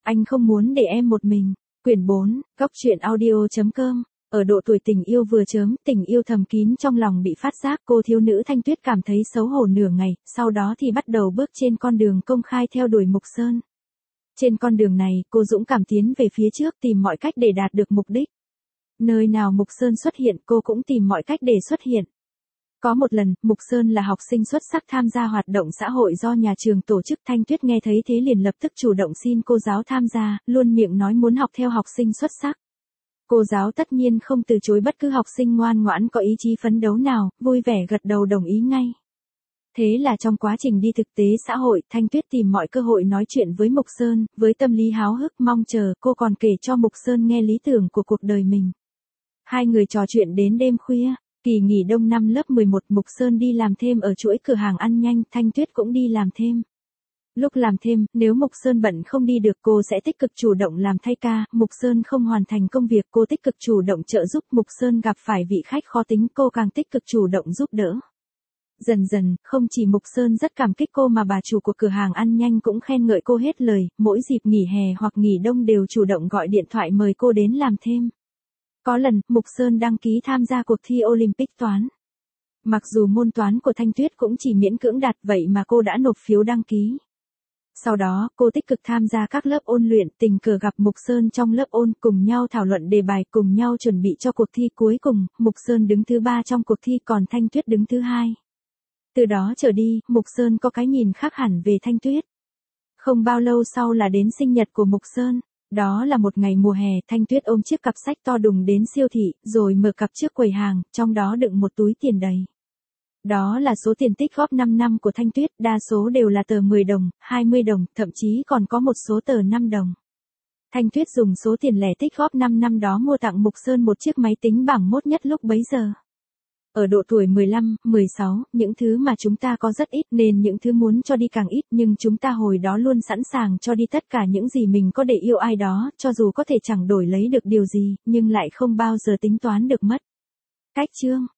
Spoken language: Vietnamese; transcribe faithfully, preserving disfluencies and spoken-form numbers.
Anh không muốn để em một mình. Quyển bốn, góc truyện audio chấm com. Ở độ tuổi tình yêu vừa chớm, tình yêu thầm kín trong lòng bị phát giác, cô thiếu nữ Thanh Tuyết cảm thấy xấu hổ nửa ngày, sau đó thì bắt đầu bước trên con đường công khai theo đuổi Mục Sơn. Trên con đường này, cô dũng cảm tiến về phía trước tìm mọi cách để đạt được mục đích. Nơi nào Mục Sơn xuất hiện, cô cũng tìm mọi cách để xuất hiện. Có một lần, Mục Sơn là học sinh xuất sắc tham gia hoạt động xã hội do nhà trường tổ chức. Thanh Tuyết nghe thấy thế liền lập tức chủ động xin cô giáo tham gia, luôn miệng nói muốn học theo học sinh xuất sắc. Cô giáo tất nhiên không từ chối bất cứ học sinh ngoan ngoãn có ý chí phấn đấu nào, vui vẻ gật đầu đồng ý ngay. Thế là trong quá trình đi thực tế xã hội, Thanh Tuyết tìm mọi cơ hội nói chuyện với Mục Sơn, với tâm lý háo hức mong chờ, cô còn kể cho Mục Sơn nghe lý tưởng của cuộc đời mình. Hai người trò chuyện đến đêm khuya. Kỳ nghỉ đông năm lớp mười một, Mục Sơn đi làm thêm ở chuỗi cửa hàng ăn nhanh, Thanh Tuyết cũng đi làm thêm. Lúc làm thêm, nếu Mục Sơn bận không đi được cô sẽ tích cực chủ động làm thay ca, Mục Sơn không hoàn thành công việc cô tích cực chủ động trợ giúp, Mục Sơn gặp phải vị khách khó tính cô càng tích cực chủ động giúp đỡ. Dần dần, không chỉ Mục Sơn rất cảm kích cô mà bà chủ của cửa hàng ăn nhanh cũng khen ngợi cô hết lời, mỗi dịp nghỉ hè hoặc nghỉ đông đều chủ động gọi điện thoại mời cô đến làm thêm. Có lần, Mục Sơn đăng ký tham gia cuộc thi Olympic toán. Mặc dù môn toán của Thanh Tuyết cũng chỉ miễn cưỡng đạt vậy mà cô đã nộp phiếu đăng ký. Sau đó, cô tích cực tham gia các lớp ôn luyện, tình cờ gặp Mục Sơn trong lớp ôn, cùng nhau thảo luận đề bài, cùng nhau chuẩn bị cho cuộc thi. Cuối cùng, Mục Sơn đứng thứ ba trong cuộc thi còn Thanh Tuyết đứng thứ hai. Từ đó trở đi, Mục Sơn có cái nhìn khác hẳn về Thanh Tuyết. Không bao lâu sau là đến sinh nhật của Mục Sơn. Đó là một ngày mùa hè, Thanh Tuyết ôm chiếc cặp sách to đùng đến siêu thị, rồi mở cặp trước quầy hàng, trong đó đựng một túi tiền đầy. Đó là số tiền tích góp năm năm của Thanh Tuyết, đa số đều là tờ mười đồng, hai mươi đồng, thậm chí còn có một số tờ năm đồng. Thanh Tuyết dùng số tiền lẻ tích góp năm năm đó mua tặng Mục Sơn một chiếc máy tính bảng mốt nhất lúc bấy giờ. Ở độ tuổi mười lăm, mười sáu, những thứ mà chúng ta có rất ít nên những thứ muốn cho đi càng ít, nhưng chúng ta hồi đó luôn sẵn sàng cho đi tất cả những gì mình có để yêu ai đó, cho dù có thể chẳng đổi lấy được điều gì, nhưng lại không bao giờ tính toán được mất. Cách chương